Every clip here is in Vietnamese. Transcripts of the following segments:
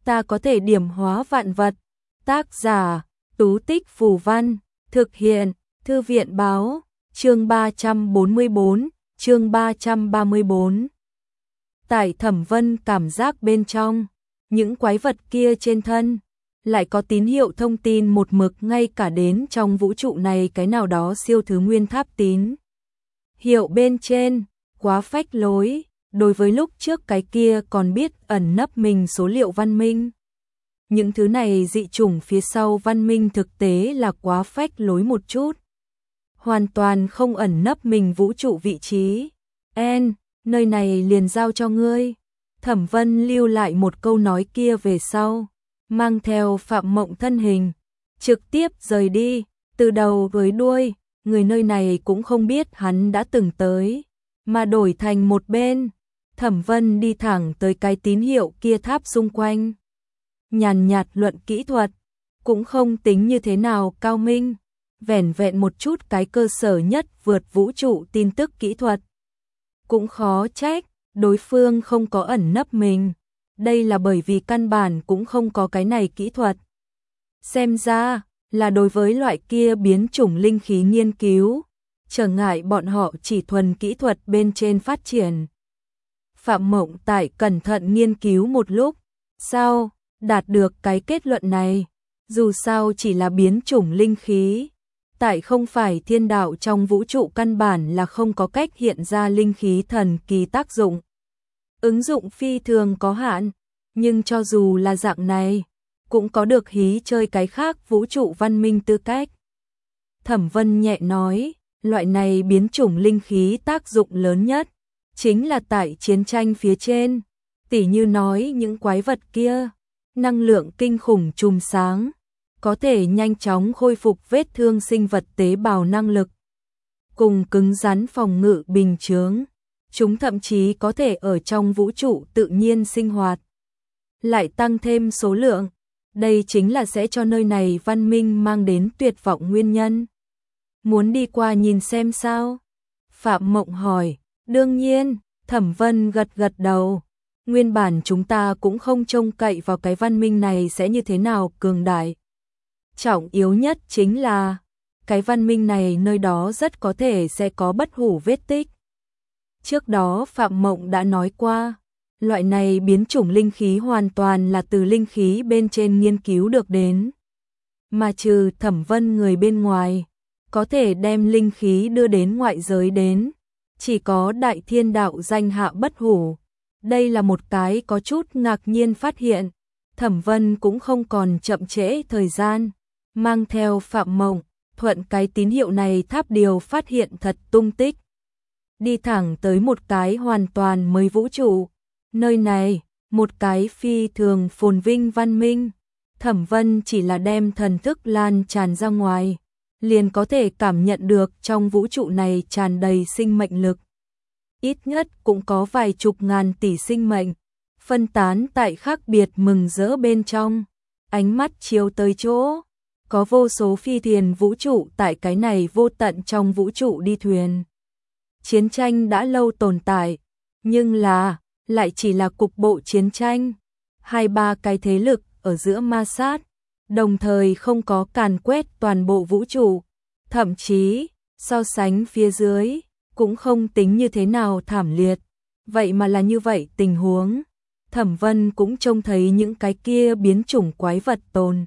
ta có thể điểm hóa vạn vật. Tác giả, Tú Tích Phù Văn, thực hiện, Thư viện Báo, chương 344, chương 334. Tại Thẩm Vân cảm giác bên trong, những quái vật kia trên thân, lại có tín hiệu thông tin một mực ngay cả đến trong vũ trụ này cái nào đó siêu thứ nguyên tháp tín. Hiệu bên trên, quá phách lối, đối với lúc trước cái kia còn biết ẩn nấp mình số liệu văn minh. Những thứ này dị chủng phía sau văn minh thực tế là quá phách lối một chút. Hoàn toàn không ẩn nấp mình vũ trụ vị trí. Nơi này liền giao cho ngươi. Thẩm Vân lưu lại một câu nói kia về sau, mang theo Phạm Mộng thân hình, trực tiếp rời đi, từ đầu tới đuôi, người nơi này cũng không biết hắn đã từng tới, mà đổi thành một bên. Thẩm Vân đi thẳng tới cái tín hiệu kia tháp xung quanh. Nhàn nhạt luận kỹ thuật, cũng không tính như thế nào cao minh, vẻn vẹn một chút cái cơ sở nhất vượt vũ trụ tin tức kỹ thuật. Cũng khó trách, đối phương không có ẩn nấp mình, đây là bởi vì căn bản cũng không có cái này kỹ thuật. Xem ra, là đối với loại kia biến chủng linh khí nghiên cứu, trở ngại bọn họ chỉ thuần kỹ thuật bên trên phát triển. Phạm Mộng tại cẩn thận nghiên cứu một lúc, sau, đạt được cái kết luận này, dù sao chỉ là biến chủng linh khí, tại không phải thiên đạo trong vũ trụ căn bản là không có cách hiện ra linh khí thần kỳ tác dụng. Ứng dụng phi thường có hạn, nhưng cho dù là dạng này, cũng có được hí chơi cái khác vũ trụ văn minh tư cách. Thẩm Vân nhẹ nói, loại này biến chủng linh khí tác dụng lớn nhất, chính là tại chiến tranh phía trên, tỉ như nói những quái vật kia, năng lượng kinh khủng chùm sáng, có thể nhanh chóng khôi phục vết thương sinh vật tế bào năng lực, cùng cứng rắn phòng ngự bình chướng. Chúng thậm chí có thể ở trong vũ trụ tự nhiên sinh hoạt. Lại tăng thêm số lượng, đây chính là sẽ cho nơi này văn minh mang đến tuyệt vọng nguyên nhân. Muốn đi qua nhìn xem sao? Phạm Mộng hỏi. Đương nhiên, Thẩm Vân gật gật đầu. Nguyên bản chúng ta cũng không trông cậy vào cái văn minh này sẽ như thế nào cường đại. Trọng yếu nhất chính là, cái văn minh này nơi đó rất có thể sẽ có bất hủ vết tích. Trước đó Phạm Mộng đã nói qua, loại này biến chủng linh khí hoàn toàn là từ linh khí bên trên nghiên cứu được đến. Mà trừ Thẩm Vân người bên ngoài, có thể đem linh khí đưa đến ngoại giới đến, chỉ có Đại Thiên Đạo danh hạ bất hủ. Đây là một cái có chút ngạc nhiên phát hiện. Thẩm Vân cũng không còn chậm trễ thời gian, mang theo Phạm Mộng, thuận cái tín hiệu này tháp điều phát hiện thật tung tích. Đi thẳng tới một cái hoàn toàn mới vũ trụ. Nơi này, một cái phi thường phồn vinh văn minh. Thẩm Vân chỉ là đem thần thức lan tràn ra ngoài, liền có thể cảm nhận được trong vũ trụ này tràn đầy sinh mệnh lực. Ít nhất cũng có vài chục ngàn tỷ sinh mệnh, phân tán tại khác biệt mừng rỡ bên trong. Ánh mắt chiếu tới chỗ, có vô số phi thuyền vũ trụ tại cái này vô tận trong vũ trụ đi thuyền. Chiến tranh đã lâu tồn tại, nhưng lại chỉ là cục bộ chiến tranh. 2-3 cái thế lực ở giữa ma sát, đồng thời không có càn quét toàn bộ vũ trụ. Thậm chí, so sánh phía dưới, cũng không tính như thế nào thảm liệt. Vậy mà là như vậy tình huống. Thẩm Vân cũng trông thấy những cái kia biến chủng quái vật tồn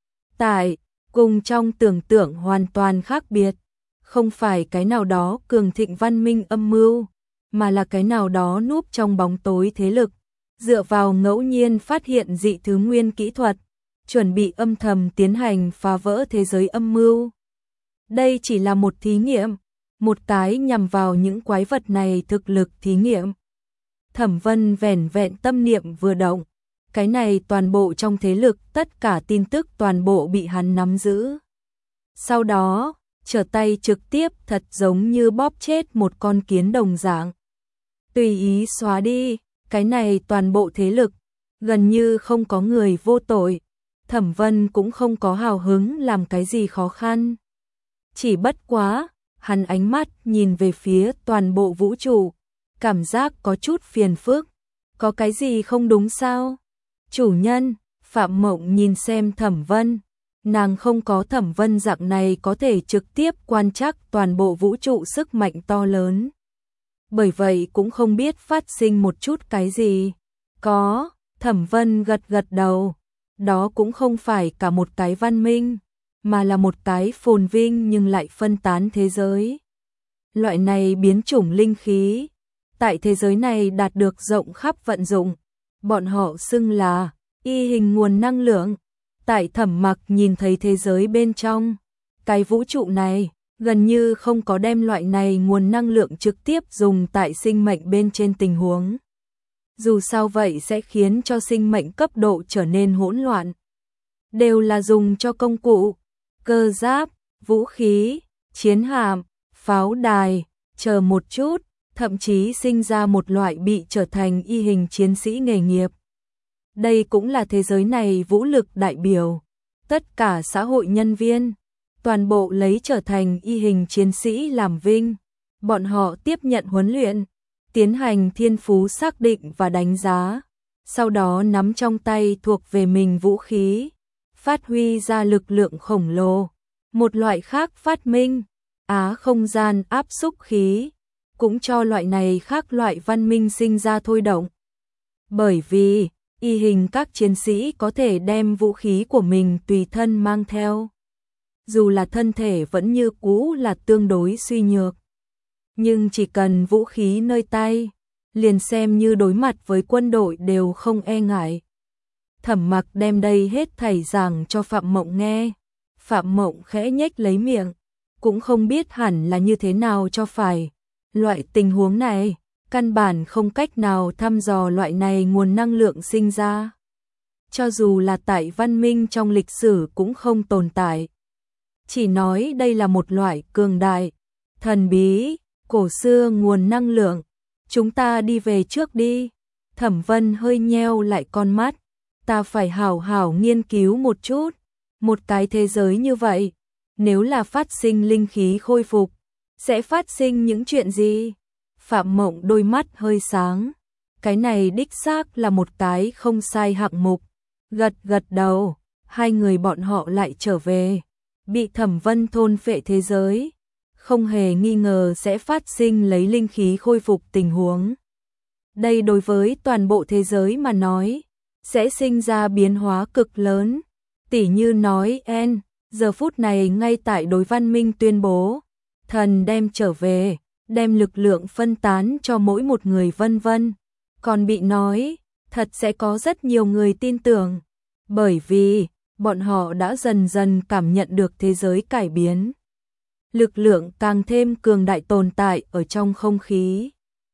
tại, cùng trong tưởng tượng hoàn toàn khác biệt. Không phải cái nào đó cường thịnh văn minh âm mưu, mà là cái nào đó núp trong bóng tối thế lực, dựa vào ngẫu nhiên phát hiện dị thứ nguyên kỹ thuật, chuẩn bị âm thầm tiến hành phá vỡ thế giới âm mưu. Đây chỉ là một thí nghiệm, một cái nhằm vào những quái vật này thực lực thí nghiệm. Thẩm Vân vẻn vẹn tâm niệm vừa động, cái này toàn bộ trong thế lực tất cả tin tức toàn bộ bị hắn nắm giữ. Sau đó, trở tay trực tiếp thật giống như bóp chết một con kiến đồng dạng. Tùy ý xóa đi, cái này toàn bộ thế lực, gần như không có người vô tội. Thẩm Vân cũng không có hào hứng làm cái gì khó khăn. Chỉ bất quá, hắn ánh mắt nhìn về phía toàn bộ vũ trụ, cảm giác có chút phiền phức. Có cái gì không đúng sao? Chủ nhân, Phạm Mộng nhìn xem Thẩm Vân, nàng không có Thẩm Vân dạng này có thể trực tiếp quan trắc toàn bộ vũ trụ sức mạnh to lớn. Bởi vậy cũng không biết phát sinh một chút cái gì. Có, Thẩm Vân gật gật đầu, đó cũng không phải cả một cái văn minh, mà là một cái phồn vinh nhưng lại phân tán thế giới. Loại này biến chủng linh khí, tại thế giới này đạt được rộng khắp vận dụng, bọn họ xưng là y hình nguồn năng lượng. Tại Thẩm Mặc nhìn thấy thế giới bên trong, cái vũ trụ này gần như không có đem loại này nguồn năng lượng trực tiếp dùng tại sinh mệnh bên trên tình huống. Dù sao vậy sẽ khiến cho sinh mệnh cấp độ trở nên hỗn loạn. Đều là dùng cho công cụ, cơ giáp, vũ khí, chiến hạm, pháo đài, chờ một chút, thậm chí sinh ra một loại bị trở thành y hình chiến sĩ nghề nghiệp. Đây cũng là thế giới này vũ lực đại biểu. Tất cả xã hội nhân viên, toàn bộ lấy trở thành y hình chiến sĩ làm vinh. Bọn họ tiếp nhận huấn luyện, tiến hành thiên phú xác định và đánh giá, sau đó nắm trong tay thuộc về mình vũ khí, phát huy ra lực lượng khổng lồ. Một loại khác phát minh, không gian áp xúc khí, cũng cho loại này khác loại văn minh sinh ra thôi động. Bởi vì y hình các chiến sĩ có thể đem vũ khí của mình tùy thân mang theo. Dù là thân thể vẫn như cũ là tương đối suy nhược, nhưng chỉ cần vũ khí nơi tay, liền xem như đối mặt với quân đội đều không e ngại. Thẩm Mặc đem đây hết thảy giảng cho Phạm Mộng nghe. Phạm Mộng khẽ nhếch lấy miệng, cũng không biết hẳn là như thế nào cho phải. Loại tình huống này, căn bản không cách nào thăm dò loại này nguồn năng lượng sinh ra. Cho dù là tại văn minh trong lịch sử cũng không tồn tại. Chỉ nói đây là một loại cường đại, thần bí, cổ xưa nguồn năng lượng. Chúng ta đi về trước đi. Thẩm Vân hơi nheo lại con mắt. Ta phải hảo hảo nghiên cứu một chút. Một cái thế giới như vậy, nếu là phát sinh linh khí khôi phục, sẽ phát sinh những chuyện gì? Phạm Mộng đôi mắt hơi sáng. Cái này đích xác là một cái không sai hạng mục. Gật gật đầu, hai người bọn họ lại trở về. Bị Thẩm Vân thôn phệ thế giới, không hề nghi ngờ sẽ phát sinh lấy linh khí khôi phục tình huống. Đây đối với toàn bộ thế giới mà nói, sẽ sinh ra biến hóa cực lớn. Tỉ như nói giờ phút này ngay tại đối văn minh tuyên bố, thần đem trở về, đem lực lượng phân tán cho mỗi một người vân vân. Còn bị nói, thật sẽ có rất nhiều người tin tưởng, bởi vì bọn họ đã dần dần cảm nhận được thế giới cải biến. Lực lượng càng thêm cường đại tồn tại ở trong không khí.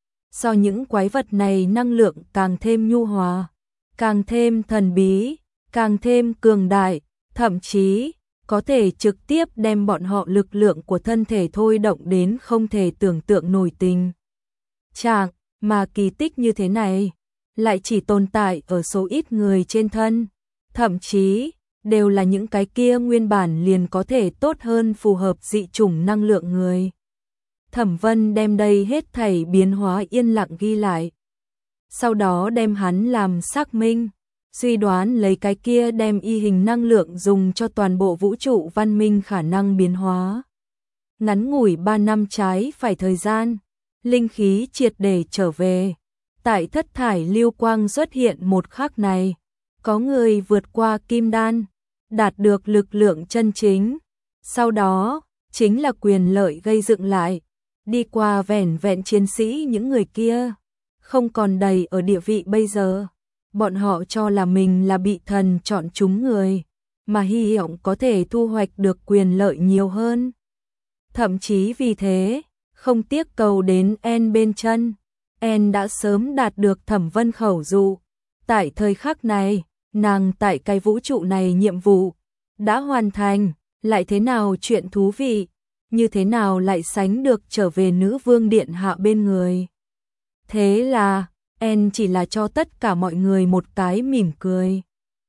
So những quái vật này năng lượng càng thêm nhu hòa, càng thêm thần bí, càng thêm cường đại, thậm chí có thể trực tiếp đem bọn họ lực lượng của thân thể thôi động đến không thể tưởng tượng nổi tình trạng, mà kỳ tích như thế này lại chỉ tồn tại ở số ít người trên thân, thậm chí đều là những cái kia nguyên bản liền có thể tốt hơn phù hợp dị chủng năng lượng người. Thẩm Vân đem đây hết thảy biến hóa yên lặng ghi lại, sau đó đem hắn làm xác minh, suy đoán lấy cái kia đem y hình năng lượng dùng cho toàn bộ vũ trụ văn minh khả năng biến hóa. Ngắn ngủi 3 năm trái phải thời gian, linh khí triệt để trở về. Tại thất thải lưu quang xuất hiện một khắc này, có người vượt qua kim đan, đạt được lực lượng chân chính. Sau đó, chính là quyền lợi gây dựng lại, đi qua vẻn vẹn chiến sĩ những người kia, không còn đầy ở địa vị bây giờ. Bọn họ cho là mình là bị thần chọn chúng người, mà hy vọng có thể thu hoạch được quyền lợi nhiều hơn. Thậm chí vì thế, không tiếc cầu đến bên chân. Đã sớm đạt được Thẩm Vân khẩu dụ. Tại thời khắc này, nàng tại cái vũ trụ này nhiệm vụ đã hoàn thành, lại thế nào chuyện thú vị, như thế nào lại sánh được trở về nữ vương điện hạ bên người. Thế là, chỉ là cho tất cả mọi người một cái mỉm cười.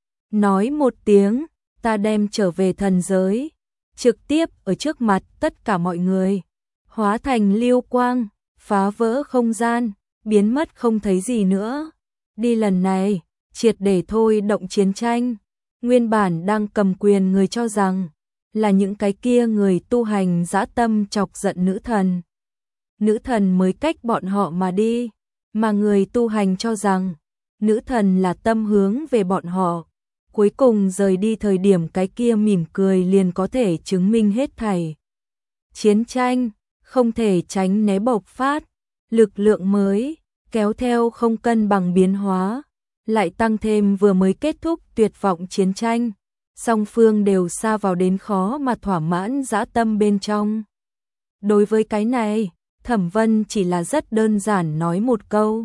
Nói một tiếng, ta đem trở về thần giới, trực tiếp ở trước mặt tất cả mọi người, hóa thành lưu quang, phá vỡ không gian, biến mất không thấy gì nữa. Đi lần này, triệt để thôi động chiến tranh. Nguyên bản đang cầm quyền người cho rằng là những cái kia người tu hành dã tâm chọc giận nữ thần. Nữ thần mới cách bọn họ mà đi, mà người tu hành cho rằng nữ thần là tâm hướng về bọn họ. Cuối cùng rời đi thời điểm cái kia mỉm cười liền có thể chứng minh hết thảy. Chiến tranh không thể tránh né bộc phát, lực lượng mới kéo theo không cân bằng biến hóa, lại tăng thêm vừa mới kết thúc tuyệt vọng chiến tranh, song phương đều sa vào đến khó mà thỏa mãn dã tâm bên trong. Đối với cái này, Thẩm Vân chỉ là rất đơn giản nói một câu,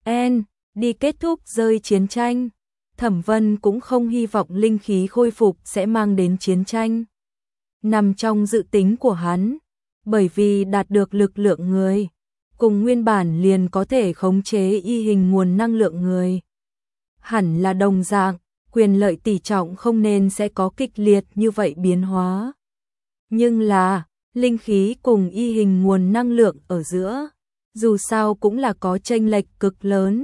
đi kết thúc rơi chiến tranh. Thẩm Vân cũng không hy vọng linh khí khôi phục sẽ mang đến chiến tranh. Nằm trong dự tính của hắn, bởi vì đạt được lực lượng người, cùng nguyên bản liền có thể khống chế y hình nguồn năng lượng người. Hẳn là đồng dạng, quyền lợi tỷ trọng không nên sẽ có kịch liệt như vậy biến hóa. Nhưng là, linh khí cùng y hình nguồn năng lượng ở giữa, dù sao cũng là có chênh lệch cực lớn.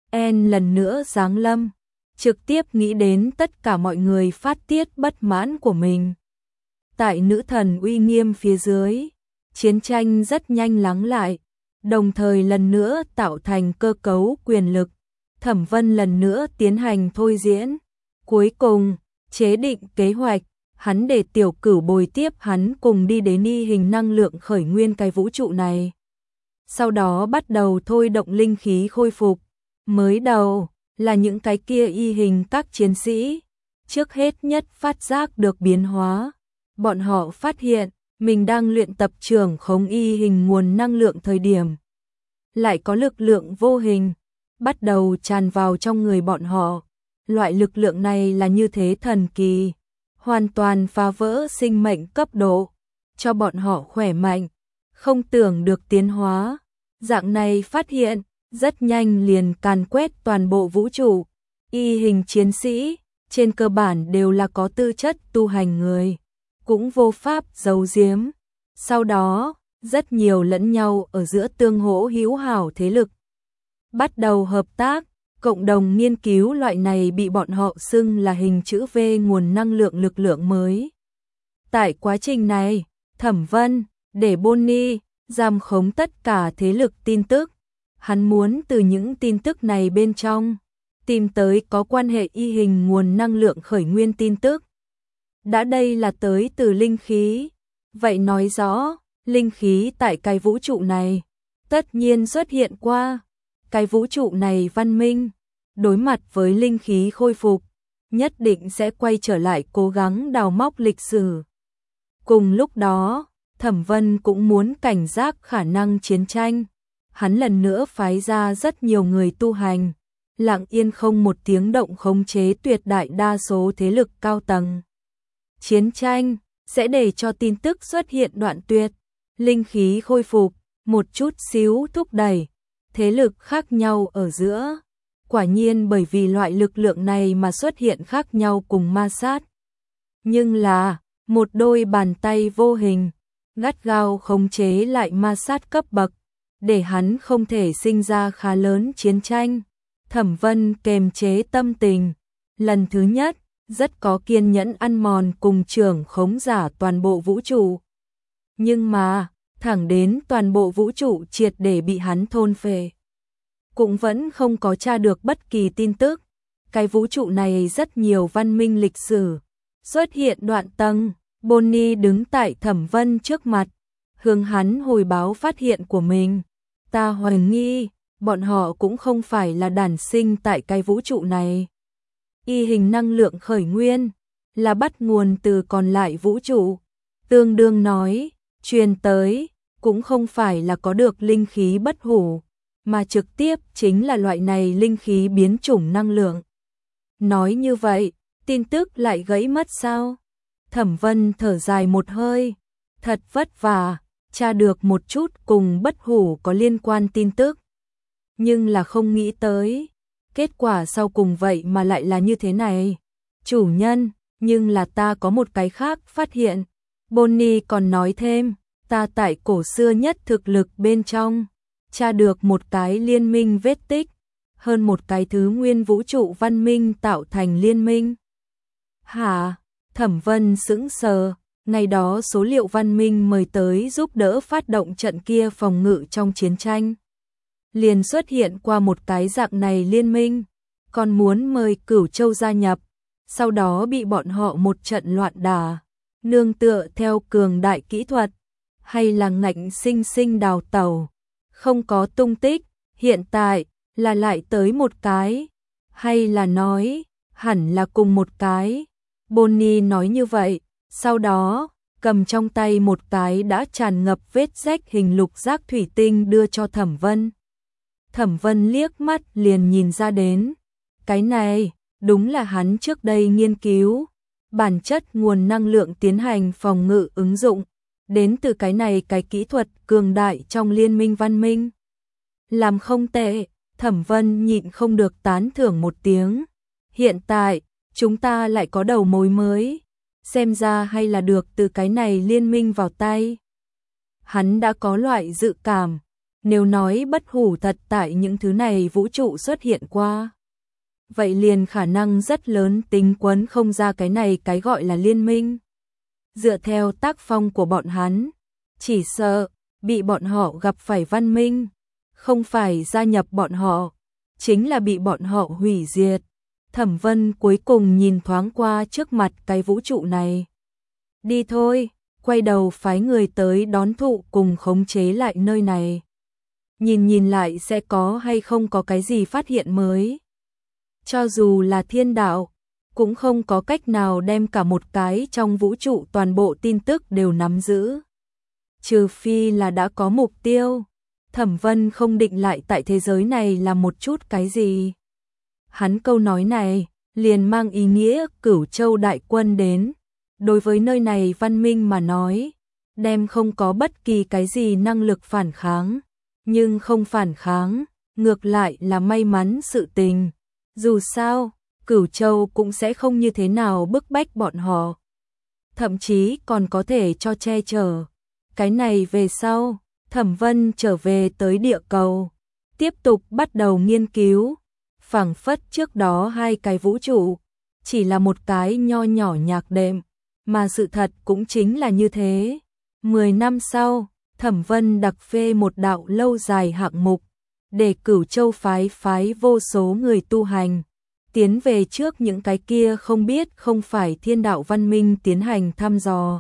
Lần nữa giáng lâm, trực tiếp nghĩ đến tất cả mọi người phát tiết bất mãn của mình. Tại nữ thần uy nghiêm phía dưới, chiến tranh rất nhanh lắng lại, đồng thời lần nữa tạo thành cơ cấu quyền lực. Thẩm Vân lần nữa tiến hành thôi diễn, cuối cùng chế định kế hoạch, hắn để Tiểu Cửu bồi tiếp hắn cùng đi đến y hình năng lượng khởi nguyên cái vũ trụ này. Sau đó bắt đầu thôi động linh khí khôi phục. Mới đầu là những cái kia y hình các chiến sĩ, trước hết nhất phát giác được biến hóa. Bọn họ phát hiện mình đang luyện tập trưởng khống y hình nguồn năng lượng thời điểm, lại có lực lượng vô hình bắt đầu tràn vào trong người bọn họ. Loại lực lượng này là như thế thần kỳ, hoàn toàn phá vỡ sinh mệnh cấp độ, cho bọn họ khỏe mạnh, không tưởng được tiến hóa. Dạng này phát hiện rất nhanh liền càn quét toàn bộ vũ trụ. Y hình chiến sĩ trên cơ bản đều là có tư chất tu hành người, cũng vô pháp giấu giếm. Sau đó, rất nhiều lẫn nhau ở giữa tương hỗ hữu hảo thế lực bắt đầu hợp tác, cộng đồng nghiên cứu loại này bị bọn họ xưng là hình chữ V nguồn năng lượng lực lượng mới. Tại quá trình này, Thẩm Vân để Bonnie giam khống tất cả thế lực tin tức. Hắn muốn từ những tin tức này bên trong tìm tới có quan hệ y hình nguồn năng lượng khởi nguyên tin tức. Đã đây là tới từ linh khí, vậy nói rõ linh khí tại cái vũ trụ này tất nhiên xuất hiện qua. Cái vũ trụ này văn minh, đối mặt với linh khí khôi phục, nhất định sẽ quay trở lại cố gắng đào móc lịch sử. Cùng lúc đó, Thẩm Vân cũng muốn cảnh giác khả năng chiến tranh. Hắn lần nữa phái ra rất nhiều người tu hành, lặng yên không một tiếng động khống chế tuyệt đại đa số thế lực cao tầng. Chiến tranh sẽ để cho tin tức xuất hiện đoạn tuyệt, linh khí khôi phục, một chút xíu thúc đẩy thế lực khác nhau ở giữa. Quả nhiên bởi vì loại lực lượng này mà xuất hiện khác nhau cùng ma sát. Nhưng là, một đôi bàn tay vô hình, gắt gao khống chế lại ma sát cấp bậc, để hắn không thể sinh ra khá lớn chiến tranh. Thẩm Vân kềm chế tâm tình, lần thứ nhất, rất có kiên nhẫn ăn mòn cùng trưởng khống giả toàn bộ vũ trụ. Nhưng mà, thẳng đến toàn bộ vũ trụ triệt để bị hắn thôn phệ, cũng vẫn không có tra được bất kỳ tin tức. Cái vũ trụ này rất nhiều văn minh lịch sử xuất hiện đoạn tầng. Bonnie đứng tại Thẩm Vân trước mặt, hướng hắn hồi báo phát hiện của mình. Ta hoài nghi, bọn họ cũng không phải là đản sinh tại cái vũ trụ này. Y hình năng lượng khởi nguyên là bắt nguồn từ còn lại vũ trụ. Tương đương nói, truyền tới cũng không phải là có được linh khí bất hủ, mà trực tiếp chính là loại này linh khí biến chủng năng lượng. Nói như vậy, tin tức lại gãy mất sao? Thẩm Vân thở dài một hơi, thật vất vả, tra được một chút cùng bất hủ có liên quan tin tức. Nhưng là không nghĩ tới, kết quả sau cùng vậy mà lại là như thế này. Chủ nhân, nhưng là ta có một cái khác phát hiện. Bonnie còn nói thêm, ta tại cổ xưa nhất thực lực bên trong, tra được một cái liên minh vết tích, hơn một cái thứ nguyên vũ trụ văn minh tạo thành liên minh. Hả? Thẩm Vân sững sờ, ngày đó số liệu văn minh mời tới giúp đỡ phát động trận kia phòng ngự trong chiến tranh. Liền xuất hiện qua một cái dạng này liên minh, còn muốn mời Cửu Châu gia nhập, sau đó bị bọn họ một trận loạn đả, nương tựa theo cường đại kỹ thuật, hay là ngạnh sinh sinh đào tẩu, không có tung tích, hiện tại là lại tới một cái, hay là nói, hẳn là cùng một cái. Bonnie nói như vậy, sau đó, cầm trong tay một cái đã tràn ngập vết rách hình lục giác thủy tinh đưa cho Thẩm Vân. Thẩm Vân liếc mắt liền nhìn ra đến, cái này, đúng là hắn trước đây nghiên cứu, bản chất nguồn năng lượng tiến hành phòng ngự ứng dụng, đến từ cái này cái kỹ thuật cường đại trong liên minh văn minh. Làm không tệ, Thẩm Vân nhịn không được tán thưởng một tiếng, hiện tại, chúng ta lại có đầu mối mới, xem ra hay là được từ cái này liên minh vào tay. Hắn đã có loại dự cảm, nếu nói bất hủ thật tại những thứ này vũ trụ xuất hiện qua, vậy liền khả năng rất lớn tính quấn không ra cái này cái gọi là liên minh. Dựa theo tác phong của bọn hắn, chỉ sợ bị bọn họ gặp phải văn minh, không phải gia nhập bọn họ, chính là bị bọn họ hủy diệt. Thẩm Vân cuối cùng nhìn thoáng qua trước mặt cái vũ trụ này. Đi thôi, quay đầu phái người tới đón thụ cùng khống chế lại nơi này. Nhìn lại sẽ có hay không có cái gì phát hiện mới. Cho dù là thiên đạo, cũng không có cách nào đem cả một cái trong vũ trụ toàn bộ tin tức đều nắm giữ. Trừ phi là đã có mục tiêu, Thẩm Vân không định lại tại thế giới này là một chút cái gì. Hắn câu nói này, liền mang ý nghĩa Cửu Châu đại quân đến. Đối với nơi này văn minh mà nói, đem không có bất kỳ cái gì năng lực phản kháng. Nhưng không phản kháng, ngược lại là may mắn sự tình. Dù sao, Cửu Châu cũng sẽ không như thế nào bức bách bọn họ. Thậm chí còn có thể cho che chở. Cái này về sau, Thẩm Vân trở về tới địa cầu, tiếp tục bắt đầu nghiên cứu. Phảng phất trước đó hai cái vũ trụ, chỉ là một cái nho nhỏ nhạc đệm, mà sự thật cũng chính là như thế. 10 năm sau, Thẩm Vân đặc phê một đạo lâu dài hạng mục, để Cửu Châu phái vô số người tu hành, tiến về trước những cái kia không biết không phải thiên đạo văn minh tiến hành thăm dò,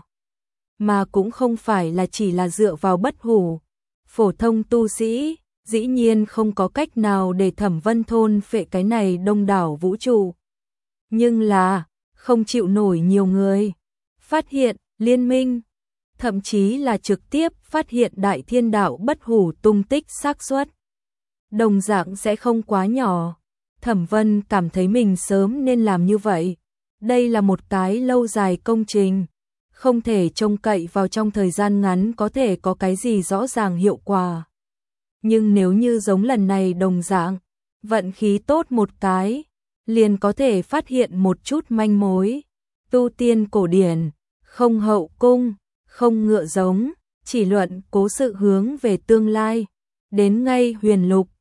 mà cũng không phải là chỉ là dựa vào bất hủ, phổ thông tu sĩ, dĩ nhiên không có cách nào để Thẩm Vân thôn phệ cái này đông đảo vũ trụ. Nhưng là, không chịu nổi nhiều người phát hiện liên minh, thậm chí là trực tiếp phát hiện đại thiên đạo bất hủ tung tích xác suất đồng dạng sẽ không quá nhỏ. Thẩm Vân cảm thấy mình sớm nên làm như vậy. Đây là một cái lâu dài công trình, không thể trông cậy vào trong thời gian ngắn có thể có cái gì rõ ràng hiệu quả. Nhưng nếu như giống lần này đồng dạng, vận khí tốt một cái, liền có thể phát hiện một chút manh mối. Tu tiên cổ điển, không hậu cung, không ngựa giống, chỉ luận cố sự hướng về tương lai. Đến ngay huyền lục,